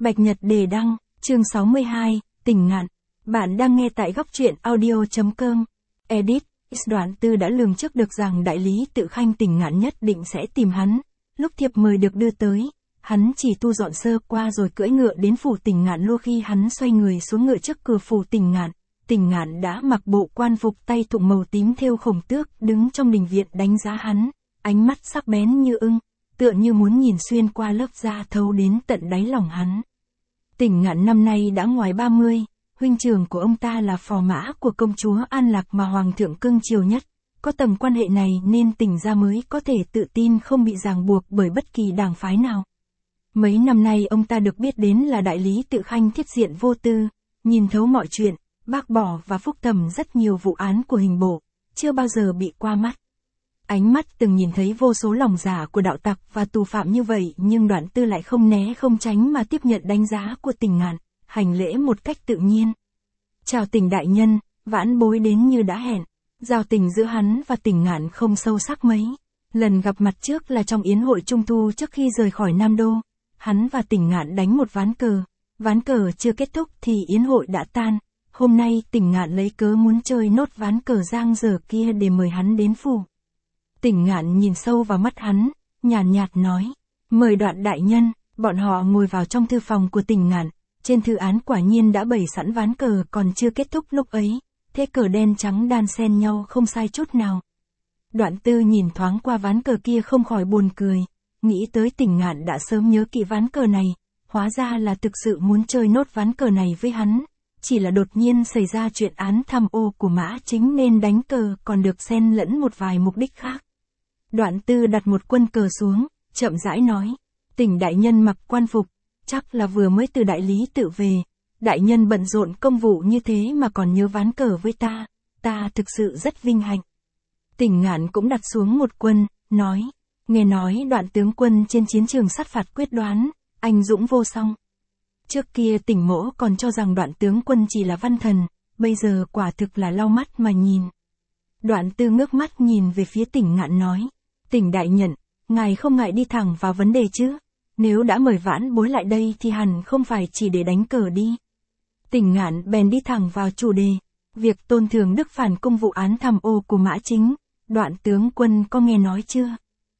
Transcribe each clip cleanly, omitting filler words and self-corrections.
Bạch Nhật đề đăng, chương 62, Tình Ngạn. Bạn đang nghe tại góc truyện audio.com. Edit, Đoạn Tư đã lường trước được rằng đại lý Tự Khanh Tình Ngạn nhất định sẽ tìm hắn. Lúc thiệp mời được đưa tới, hắn chỉ tu dọn sơ qua rồi cưỡi ngựa đến phủ Tình Ngạn. Lô khi hắn xoay người xuống ngựa trước cửa phủ Tình Ngạn đã mặc bộ quan phục tay thụng màu tím thêu khổng tước, đứng trong đình viện đánh giá hắn, ánh mắt sắc bén như ưng, tựa như muốn nhìn xuyên qua lớp da thấu đến tận đáy lòng hắn. Tình Ngạn năm nay đã ngoài 30, huynh trưởng của ông ta là phò mã của công chúa An Lạc mà hoàng thượng cưng chiều nhất. Có tầng quan hệ này nên Tình gia mới có thể tự tin không bị ràng buộc bởi bất kỳ đảng phái nào. Mấy năm nay ông ta được biết đến là đại lý Tự Khanh thiết diện vô tư, nhìn thấu mọi chuyện, bác bỏ và phúc thẩm rất nhiều vụ án của hình bộ, chưa bao giờ bị qua mắt. Ánh mắt từng nhìn thấy vô số lòng giả của đạo tặc và tù phạm như vậy, nhưng Đoạn Tư lại không né không tránh mà tiếp nhận đánh giá của Tình Ngạn, hành lễ một cách tự nhiên. Chào Tình đại nhân, vãn bối đến như đã hẹn. Giao tình giữa hắn và Tình Ngạn không sâu sắc mấy. Lần gặp mặt trước là trong yến hội trung thu trước khi rời khỏi Nam Đô. Hắn và Tình Ngạn đánh một ván cờ chưa kết thúc thì yến hội đã tan. Hôm nay Tình Ngạn lấy cớ muốn chơi nốt ván cờ giang dở kia để mời hắn đến phủ. Tình Ngạn nhìn sâu vào mắt hắn, nhàn nhạt nói, mời Đoạn đại nhân. Bọn họ ngồi vào trong thư phòng của Tình Ngạn, trên thư án quả nhiên đã bày sẵn ván cờ còn chưa kết thúc lúc ấy, thế cờ đen trắng đan xen nhau không sai chút nào. Đoạn Tư nhìn thoáng qua ván cờ kia không khỏi buồn cười, nghĩ tới Tình Ngạn đã sớm nhớ kỹ ván cờ này, hóa ra là thực sự muốn chơi nốt ván cờ này với hắn. Chỉ là đột nhiên xảy ra chuyện án tham ô của Mã Chính nên đánh cờ còn được xen lẫn một vài mục đích khác. Đoạn Tư đặt một quân cờ xuống, chậm rãi nói, Tình đại nhân mặc quan phục, chắc là vừa mới từ đại lý Tự về, đại nhân bận rộn công vụ như thế mà còn nhớ ván cờ với ta thực sự rất vinh hạnh. Tình Ngạn cũng đặt xuống một quân, nói, nghe nói Đoạn tướng quân trên chiến trường sát phạt quyết đoán, anh dũng vô song. Trước kia Tình mỗ còn cho rằng Đoạn tướng quân chỉ là văn thần, bây giờ quả thực là lau mắt mà nhìn. Đoạn Tư ngước mắt nhìn về phía Tình Ngạn nói, Tình đại nhân, ngài không ngại đi thẳng vào vấn đề chứ, nếu đã mời vãn bối lại đây thì hẳn không phải chỉ để đánh cờ đi. Tình Ngạn bèn đi thẳng vào chủ đề, việc Tôn Thường Đức phản cung vụ án tham ô của Mã Chính, Đoạn tướng quân có nghe nói chưa?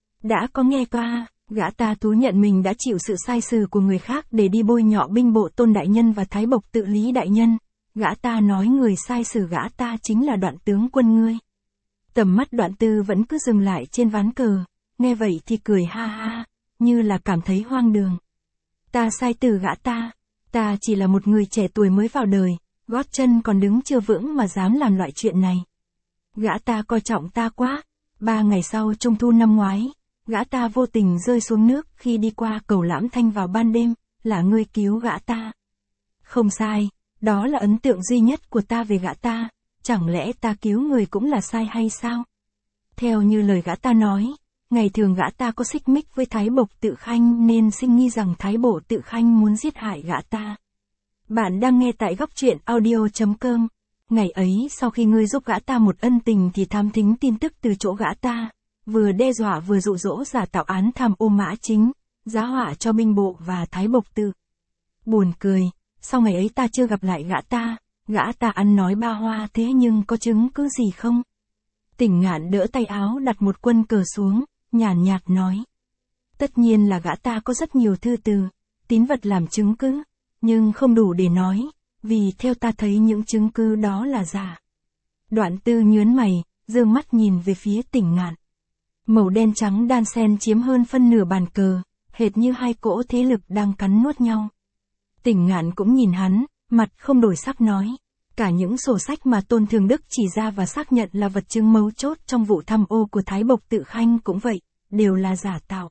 Đã có nghe qua. Gã ta thú nhận mình đã chịu sự sai sử của người khác để đi bôi nhọ binh bộ Tôn đại nhân và Thái Bộc Tự Lý đại nhân. Gã ta nói người sai sử gã ta chính là Đoạn tướng quân ngươi. Tầm mắt Đoạn Tư vẫn cứ dừng lại trên ván cờ, nghe vậy thì cười ha ha, như là cảm thấy hoang đường. Ta sai từ gã ta chỉ là một người trẻ tuổi mới vào đời, gót chân còn đứng chưa vững mà dám làm loại chuyện này. Gã ta coi trọng ta quá. 3 ngày sau trung thu năm ngoái, gã ta vô tình rơi xuống nước khi đi qua cầu Lãm Thanh vào ban đêm, là ngươi cứu gã ta. Không sai, đó là ấn tượng duy nhất của ta về gã ta, chẳng lẽ ta cứu người cũng là sai hay sao? Theo như lời gã ta nói, ngày thường gã ta có xích mích với Thái Bộc Tự Khanh nên sinh nghi rằng Thái Bộ Tự Khanh muốn giết hại gã ta. Bạn đang nghe tại góc truyện audio.com. Ngày ấy sau khi ngươi giúp gã ta một ân tình thì thám thính tin tức từ chỗ gã ta, vừa đe dọa vừa dụ dỗ giả tạo án tham ô Mã Chính, giá họa cho binh bộ và Thái Bộc Tự. Buồn cười, sau ngày ấy ta chưa gặp lại gã ta ăn nói ba hoa thế nhưng có chứng cứ gì không? Tình Ngạn đỡ tay áo đặt một quân cờ xuống, nhàn nhạt nói. Tất nhiên là gã ta có rất nhiều thư từ, tín vật làm chứng cứ, nhưng không đủ để nói, vì theo ta thấy những chứng cứ đó là giả. Đoạn Tư nhướng mày, dương mắt nhìn về phía Tình Ngạn. Màu đen trắng đan xen chiếm hơn phân nửa bàn cờ, hệt như hai cỗ thế lực đang cắn nuốt nhau. Tình Ngạn cũng nhìn hắn, mặt không đổi sắc nói. Cả những sổ sách mà Tôn Thường Đức chỉ ra và xác nhận là vật chứng mấu chốt trong vụ tham ô của Thái Bộc Tự Khanh cũng vậy, đều là giả tạo.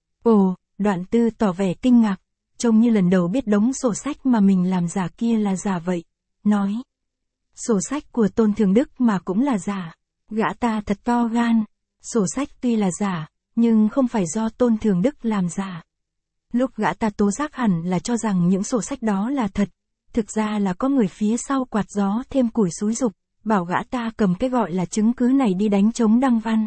Ồ, Đoạn Tư tỏ vẻ kinh ngạc, trông như lần đầu biết đống sổ sách mà mình làm giả kia là giả vậy, nói. Sổ sách của Tôn Thường Đức mà cũng là giả, gã ta thật to gan, sổ sách tuy là giả, nhưng không phải do Tôn Thường Đức làm giả. Lúc gã ta tố giác hẳn là cho rằng những sổ sách đó là thật, thực ra là có người phía sau quạt gió thêm củi xúi giục, bảo gã ta cầm cái gọi là chứng cứ này đi đánh chống Đăng Văn.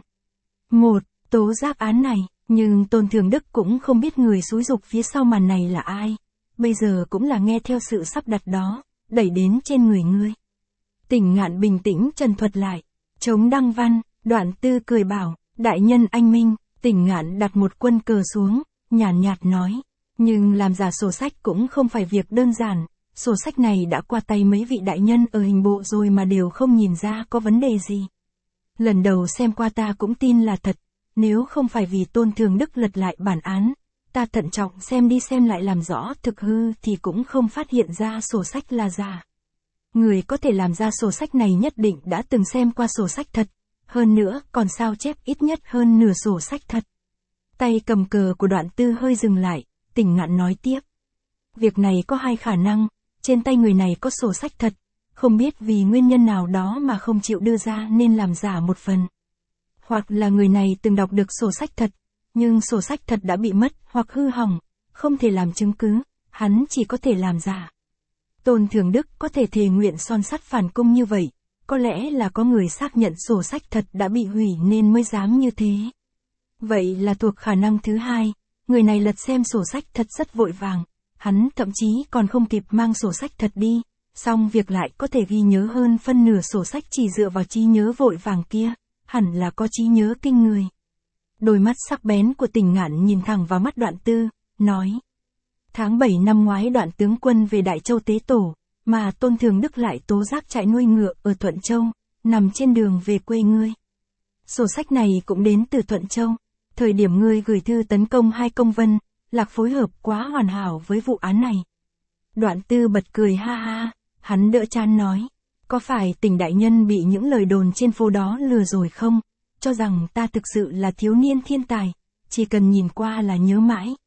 Tố giác án này, nhưng Tôn Thường Đức cũng không biết người xúi giục phía sau màn này là ai. bây giờ cũng là nghe theo sự sắp đặt đó, đẩy đến trên người ngươi. Tỉnh Ngạn bình tĩnh trần thuật lại. Chống đăng văn, Đoạn Tư cười bảo, đại nhân anh minh. Tỉnh Ngạn đặt một quân cờ xuống, nhàn nhạt nói. Nhưng làm giả sổ sách cũng không phải việc đơn giản, sổ sách này đã qua tay mấy vị đại nhân ở hình bộ rồi mà đều không nhìn ra có vấn đề gì. Lần đầu xem qua ta cũng tin là thật, nếu không phải vì Tôn Thường Đức lật lại bản án, ta thận trọng xem đi xem lại làm rõ thực hư thì cũng không phát hiện ra sổ sách là giả. Người có thể làm ra sổ sách này nhất định đã từng xem qua sổ sách thật, hơn nữa còn sao chép ít nhất hơn nửa sổ sách thật. Tay cầm cờ của Đoạn Tư hơi dừng lại, Tỉnh Ngạn nói tiếp. Việc này có hai khả năng, trên tay người này có sổ sách thật, không biết vì nguyên nhân nào đó mà không chịu đưa ra nên làm giả một phần. Hoặc là người này từng đọc được sổ sách thật, nhưng sổ sách thật đã bị mất hoặc hư hỏng, không thể làm chứng cứ, hắn chỉ có thể làm giả. Tôn Thường Đức có thể thề nguyện son sắt phản cung như vậy, có lẽ là có người xác nhận sổ sách thật đã bị hủy nên mới dám như thế. Vậy là thuộc khả năng thứ hai, người này lật xem sổ sách thật rất vội vàng, hắn thậm chí còn không kịp mang sổ sách thật đi, xong việc lại có thể ghi nhớ hơn phân nửa sổ sách chỉ dựa vào trí nhớ vội vàng kia, hẳn là có trí nhớ kinh người. Đôi mắt sắc bén của Tỉnh Ngạn nhìn thẳng vào mắt Đoạn Tư, nói. Tháng 7 năm ngoái Đoạn tướng quân về Đại Châu tế tổ, mà Tôn Thường Đức lại tố giác trại nuôi ngựa ở Thuận Châu, nằm trên đường về quê ngươi. Sổ sách này cũng đến từ Thuận Châu. Thời điểm ngươi gửi thư tấn công 2 công vân, lạc phối hợp quá hoàn hảo với vụ án này. Đoạn Tư bật cười ha ha, hắn đỡ chán nói. Có phải Tỉnh đại nhân bị những lời đồn trên phố đó lừa rồi không? Cho rằng ta thực sự là thiếu niên thiên tài, chỉ cần nhìn qua là nhớ mãi.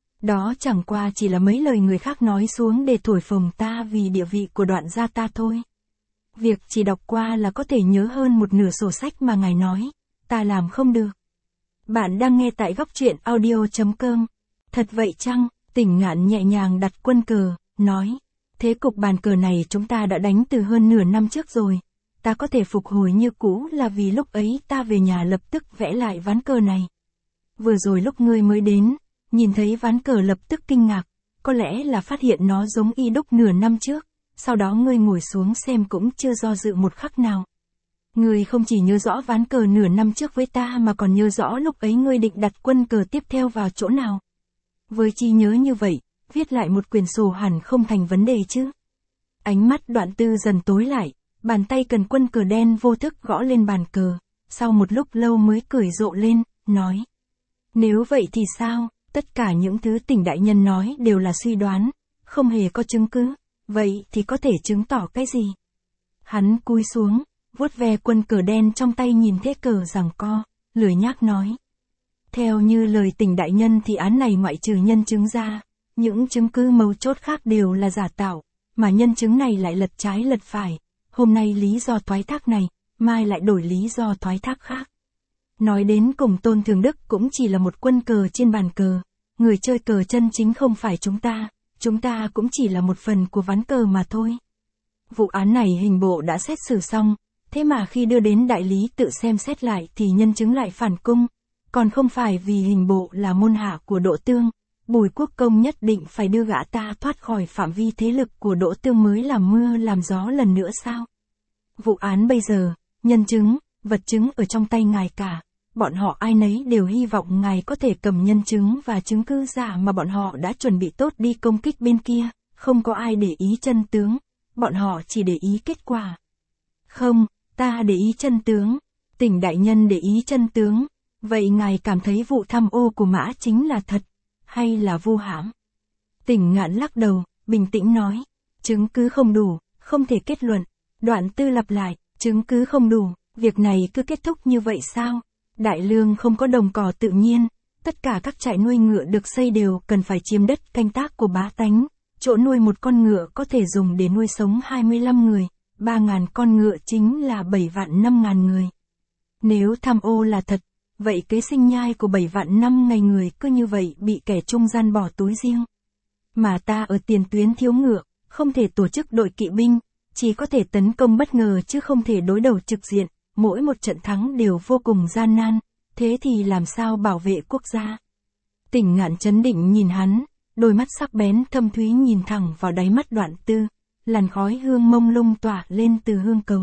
Đó chẳng qua chỉ là mấy lời người khác nói xuống để thổi phồng ta vì địa vị của Đoạn gia ta thôi. Việc chỉ đọc qua là có thể nhớ hơn một nửa sổ sách mà ngài nói, ta làm không được. Bạn đang nghe tại góc truyện audio.com. Thật vậy chăng? Tỉnh Ngạn nhẹ nhàng đặt quân cờ, nói. Thế cục bàn cờ này chúng ta đã đánh từ hơn nửa năm trước rồi. Ta có thể phục hồi như cũ là vì lúc ấy ta về nhà lập tức vẽ lại ván cờ này. Vừa rồi lúc ngươi mới đến, nhìn thấy ván cờ lập tức kinh ngạc, có lẽ là phát hiện nó giống y đúc nửa năm trước, sau đó ngươi ngồi xuống xem cũng chưa do dự một khắc nào. Ngươi không chỉ nhớ rõ ván cờ nửa năm trước với ta mà còn nhớ rõ lúc ấy ngươi định đặt quân cờ tiếp theo vào chỗ nào. Với trí nhớ như vậy, viết lại một quyển sổ hẳn không thành vấn đề chứ. Ánh mắt Đoạn Tư dần tối lại, bàn tay cần quân cờ đen vô thức gõ lên bàn cờ, sau một lúc lâu mới cười rộ lên, nói. Nếu vậy thì sao, tất cả những thứ Tỉnh đại nhân nói đều là suy đoán, không hề có chứng cứ, vậy thì có thể chứng tỏ cái gì? Hắn cúi xuống, vuốt ve quân cờ đen trong tay nhìn thế cờ giằng co, lười nhác nói. Theo như lời Tỉnh đại nhân thì án này ngoại trừ nhân chứng ra, những chứng cứ mấu chốt khác đều là giả tạo, mà nhân chứng này lại lật trái lật phải, hôm nay lý do thoái thác này, mai lại đổi lý do thoái thác khác. Nói đến cùng Tôn Thường Đức cũng chỉ là một quân cờ trên bàn cờ, người chơi cờ chân chính không phải chúng ta cũng chỉ là một phần của ván cờ mà thôi. Vụ án này hình bộ đã xét xử xong, thế mà khi đưa đến đại lý tự xem xét lại thì nhân chứng lại phản cung, còn không phải vì hình bộ là môn hạ của Đỗ Tương, Bùi Quốc Công nhất định phải đưa gã ta thoát khỏi phạm vi thế lực của Đỗ Tương mới làm mưa làm gió lần nữa sao? Vụ án bây giờ, nhân chứng, vật chứng ở trong tay ngài cả, bọn họ ai nấy đều hy vọng ngài có thể cầm nhân chứng và chứng cứ giả mà bọn họ đã chuẩn bị tốt đi công kích bên kia, không có ai để ý chân tướng, bọn họ chỉ để ý kết quả. Không, ta để ý chân tướng, Tỉnh đại nhân để ý chân tướng, vậy ngài cảm thấy vụ tham ô của Mã chính là thật, hay là vu hãm? Tỉnh Ngạn lắc đầu, bình tĩnh nói, chứng cứ không đủ, không thể kết luận. Đoạn Tư lặp lại, chứng cứ không đủ, việc này cứ kết thúc như vậy sao? Đại Lương không có đồng cỏ tự nhiên, tất cả các trại nuôi ngựa được xây đều cần phải chiếm đất canh tác của bá tánh, chỗ nuôi một con ngựa có thể dùng để nuôi sống 25 người, 3.000 con ngựa chính là 7.500.000 người. Nếu tham ô là thật, vậy kế sinh nhai của 7.500.000 người cứ như vậy bị kẻ trung gian bỏ túi riêng. Mà ta ở tiền tuyến thiếu ngựa, không thể tổ chức đội kỵ binh, chỉ có thể tấn công bất ngờ chứ không thể đối đầu trực diện, mỗi một trận thắng đều vô cùng gian nan, thế thì làm sao bảo vệ quốc gia? Tỉnh Ngạn trấn định nhìn hắn, đôi mắt sắc bén thâm thúy nhìn thẳng vào đáy mắt Đoạn Tư, làn khói hương mông lung tỏa lên từ hương cầu.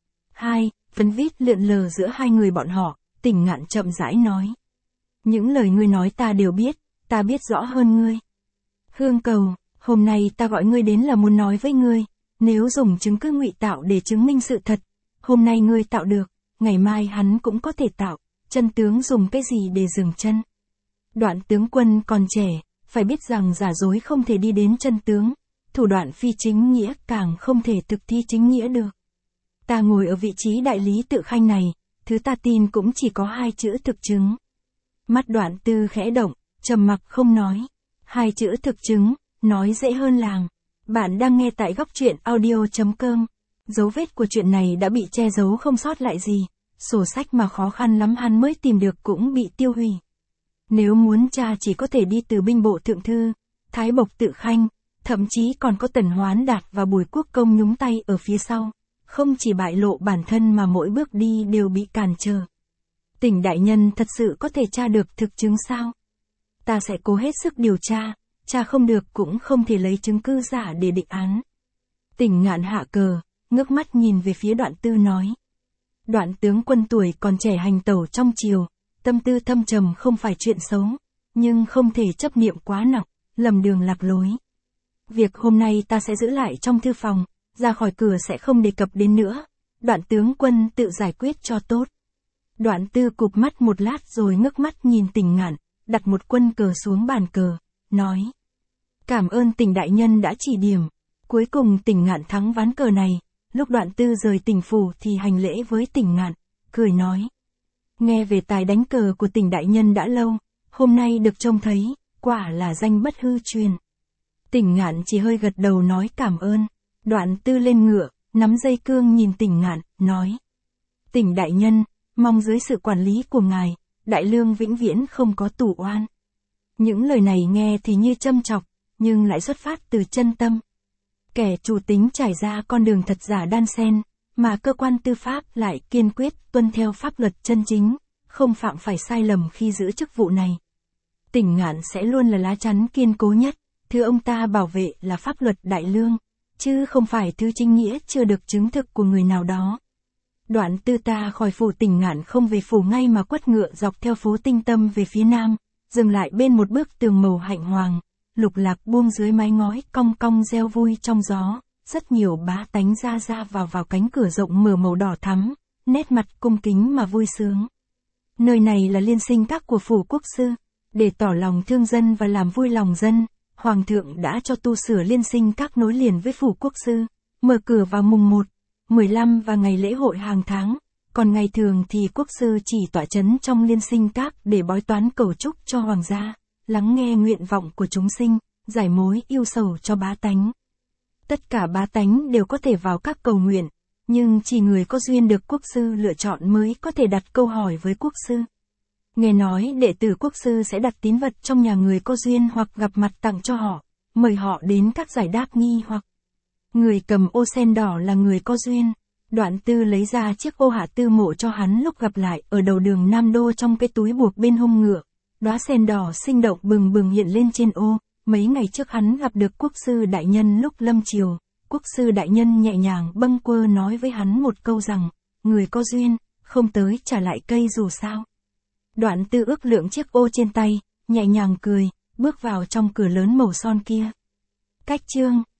Phấn vít lượn lờ giữa hai người bọn họ, Tỉnh Ngạn chậm rãi nói. Những lời ngươi nói ta đều biết, ta biết rõ hơn ngươi. Hương cầu, hôm nay ta gọi ngươi đến là muốn nói với ngươi, nếu dùng chứng cứ ngụy tạo để chứng minh sự thật, hôm nay ngươi tạo được, ngày mai hắn cũng có thể tạo, chân tướng dùng cái gì để dừng chân. Đoạn tướng quân còn trẻ, phải biết rằng giả dối không thể đi đến chân tướng, thủ đoạn phi chính nghĩa càng không thể thực thi chính nghĩa được. Ta ngồi ở vị trí đại lý tự khanh này, thứ ta tin cũng chỉ có 2 chữ thực chứng. Mắt Đoạn Tư khẽ động, trầm mặc không nói. 2 chữ thực chứng, nói dễ hơn làng. Bạn đang nghe tại Góc Truyện Audio.com. Dấu vết của chuyện này đã bị che giấu không sót lại gì, sổ sách mà khó khăn lắm hắn mới tìm được cũng bị tiêu hủy. Nếu muốn tra chỉ có thể đi từ binh bộ thượng thư, Thái Bộc Tự Khanh, thậm chí còn có Tần Hoán Đạt và Bùi Quốc Công nhúng tay ở phía sau, không chỉ bại lộ bản thân mà mỗi bước đi đều bị cản trở. Tỉnh đại nhân thật sự có thể tra được thực chứng sao? Ta sẽ cố hết sức điều tra không được cũng không thể lấy chứng cứ giả để định án. Tỉnh Ngạn hạ cờ, ngước mắt nhìn về phía Đoạn Tư nói. Đoạn tướng quân tuổi còn trẻ hành tẩu trong triều, tâm tư thâm trầm không phải chuyện xấu, nhưng không thể chấp niệm quá nặng, lầm đường lạc lối. Việc hôm nay ta sẽ giữ lại trong thư phòng, ra khỏi cửa sẽ không đề cập đến nữa, Đoạn tướng quân tự giải quyết cho tốt. Đoạn Tư cụp mắt một lát rồi ngước mắt nhìn Tỉnh Ngạn, đặt một quân cờ xuống bàn cờ, nói. Cảm ơn Tỉnh đại nhân đã chỉ điểm. Cuối cùng Tỉnh Ngạn thắng ván cờ này, lúc Đoạn Tư rời Tỉnh phủ thì hành lễ với Tỉnh Ngạn, cười nói. Nghe về tài đánh cờ của Tỉnh đại nhân đã lâu, hôm nay được trông thấy, quả là danh bất hư truyền. Tỉnh Ngạn chỉ hơi gật đầu nói cảm ơn. Đoạn Tư lên ngựa, nắm dây cương nhìn Tỉnh Ngạn, nói. Tỉnh đại nhân, mong dưới sự quản lý của ngài, đại lương vĩnh viễn không có tù oan. Những lời này nghe thì như châm chọc, nhưng lại xuất phát từ chân tâm. Kẻ chủ tính trải ra con đường thật giả đan xen, mà cơ quan tư pháp lại kiên quyết tuân theo pháp luật chân chính, không phạm phải sai lầm khi giữ chức vụ này. Tỉnh Ngạn sẽ luôn là lá chắn kiên cố nhất, thứ ông ta bảo vệ là pháp luật đại lương, chứ không phải thứ chính nghĩa chưa được chứng thực của người nào đó. Đoạn Tư ta khỏi phủ Tỉnh Ngạn không về phủ ngay mà quất ngựa dọc theo phố Tinh Tâm về phía nam, dừng lại bên một bức tường màu hạnh hoàng, lục lạc buông dưới mái ngói cong cong reo vui trong gió, rất nhiều bá tánh ra vào cánh cửa rộng mở màu đỏ thắm, nét mặt cung kính mà vui sướng. Nơi này là liên sinh các của phủ quốc sư, để tỏ lòng thương dân và làm vui lòng dân, Hoàng thượng đã cho tu sửa liên sinh các nối liền với phủ quốc sư, mở cửa vào mùng 1, 15 và ngày lễ hội hàng tháng, còn ngày thường thì quốc sư chỉ tọa chấn trong liên sinh các để bói toán cầu chúc cho hoàng gia, lắng nghe nguyện vọng của chúng sinh, giải mối yêu sầu cho bá tánh. Tất cả bá tánh đều có thể vào các cầu nguyện, nhưng chỉ người có duyên được quốc sư lựa chọn mới có thể đặt câu hỏi với quốc sư. Nghe nói đệ tử quốc sư sẽ đặt tín vật trong nhà người có duyên hoặc gặp mặt tặng cho họ, mời họ đến các giải đáp nghi hoặc. Người cầm ô sen đỏ là người có duyên. Đoạn Tư lấy ra chiếc ô Hạ Tư Mộ cho hắn lúc gặp lại ở đầu đường Nam Đô trong cái túi buộc bên hông ngựa. Đóa sen đỏ sinh động bừng bừng hiện lên trên ô. Mấy ngày trước hắn gặp được quốc sư đại nhân lúc lâm triều. Quốc sư đại nhân nhẹ nhàng bâng quơ nói với hắn một câu rằng, người có duyên, không tới trả lại cây dù sao. Đoạn Tư ước lượng chiếc ô trên tay, nhẹ nhàng cười, bước vào trong cửa lớn màu son kia. Cách chương